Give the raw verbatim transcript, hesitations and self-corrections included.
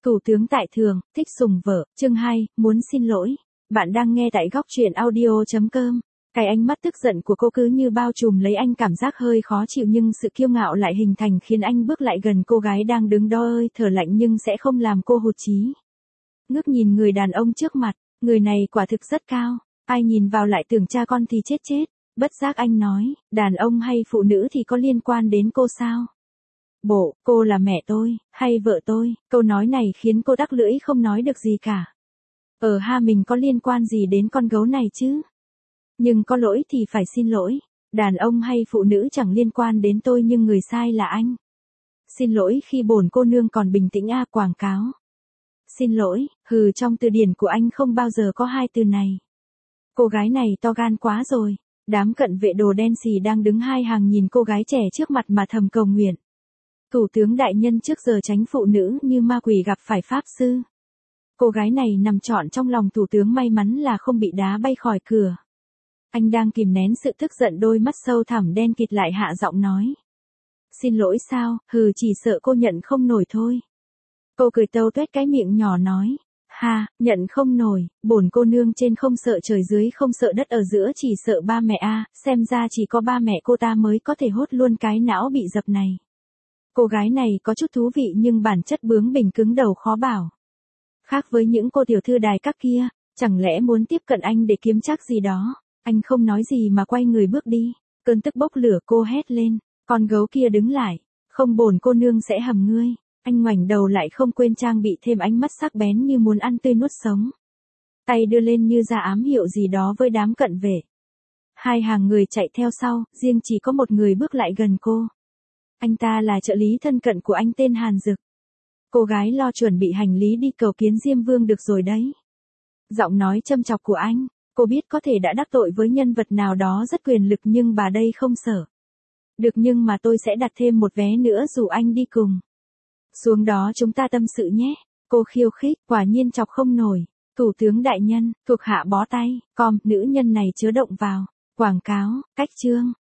Thủ tướng tại thường, thích sủng vợ, chương hai, muốn xin lỗi. Bạn đang nghe tại góc truyện audio.com. Cái ánh mắt tức giận của cô cứ như bao trùm lấy anh, cảm giác hơi khó chịu nhưng sự kiêu ngạo lại hình thành khiến anh bước lại gần cô gái đang đứng đó, ơi thở lạnh nhưng sẽ không làm cô hụt chí. Ngước nhìn người đàn ông trước mặt, người này quả thực rất cao, ai nhìn vào lại tưởng cha con thì chết chết. Bất giác anh nói, đàn ông hay phụ nữ thì có liên quan đến cô sao? Bộ, cô là mẹ tôi, hay vợ tôi? Câu nói này khiến cô đắc lưỡi không nói được gì cả. Ờ ha, mình có liên quan gì đến con gấu này chứ? Nhưng có lỗi thì phải xin lỗi. Đàn ông hay phụ nữ chẳng liên quan đến tôi, nhưng người sai là anh. Xin lỗi khi bổn cô nương còn bình tĩnh a. Quảng cáo. Xin lỗi, hừ, trong từ điển của anh không bao giờ có hai từ này. Cô gái này to gan quá rồi. Đám cận vệ đồ đen xì đang đứng hai hàng nhìn cô gái trẻ trước mặt mà thầm cầu nguyện. Thủ tướng đại nhân trước giờ tránh phụ nữ như ma quỷ gặp phải pháp sư. Cô gái này nằm trọn trong lòng thủ tướng, may mắn là không bị đá bay khỏi cửa. Anh đang kìm nén sự tức giận, đôi mắt sâu thẳm đen kịt lại hạ giọng nói. Xin lỗi sao, hừ, chỉ sợ cô nhận không nổi thôi. Cô cười tâu tuét cái miệng nhỏ nói. Ha, nhận không nổi, bổn cô nương trên không sợ trời, dưới không sợ đất, ở giữa chỉ sợ ba mẹ a. Xem ra chỉ có ba mẹ cô ta mới có thể hốt luôn cái não bị dập này. Cô gái này có chút thú vị nhưng bản chất bướng bỉnh cứng đầu khó bảo. Khác với những cô tiểu thư đài các kia, chẳng lẽ muốn tiếp cận anh để kiếm trác gì đó. Anh không nói gì mà quay người bước đi. Cơn tức bốc lửa, cô hét lên. Con gấu kia đứng lại. Không, bổn cô nương sẽ hầm ngươi. Anh ngoảnh đầu lại không quên trang bị thêm ánh mắt sắc bén như muốn ăn tươi nuốt sống. Tay đưa lên như ra ám hiệu gì đó với đám cận vệ. Hai hàng người chạy theo sau, riêng chỉ có một người bước lại gần cô. Anh ta là trợ lý thân cận của anh tên Hàn Dực. Cô gái lo chuẩn bị hành lý đi cầu kiến Diêm Vương được rồi đấy. Giọng nói châm chọc của anh, cô biết có thể đã đắc tội với nhân vật nào đó rất quyền lực nhưng bà đây không sợ. Được, nhưng mà tôi sẽ đặt thêm một vé nữa dù anh đi cùng. Xuống đó chúng ta tâm sự nhé. Cô khiêu khích, quả nhiên chọc không nổi. Thủ tướng đại nhân, thuộc hạ bó tay, com, nữ nhân này chớ động vào. Quảng cáo, cách chương.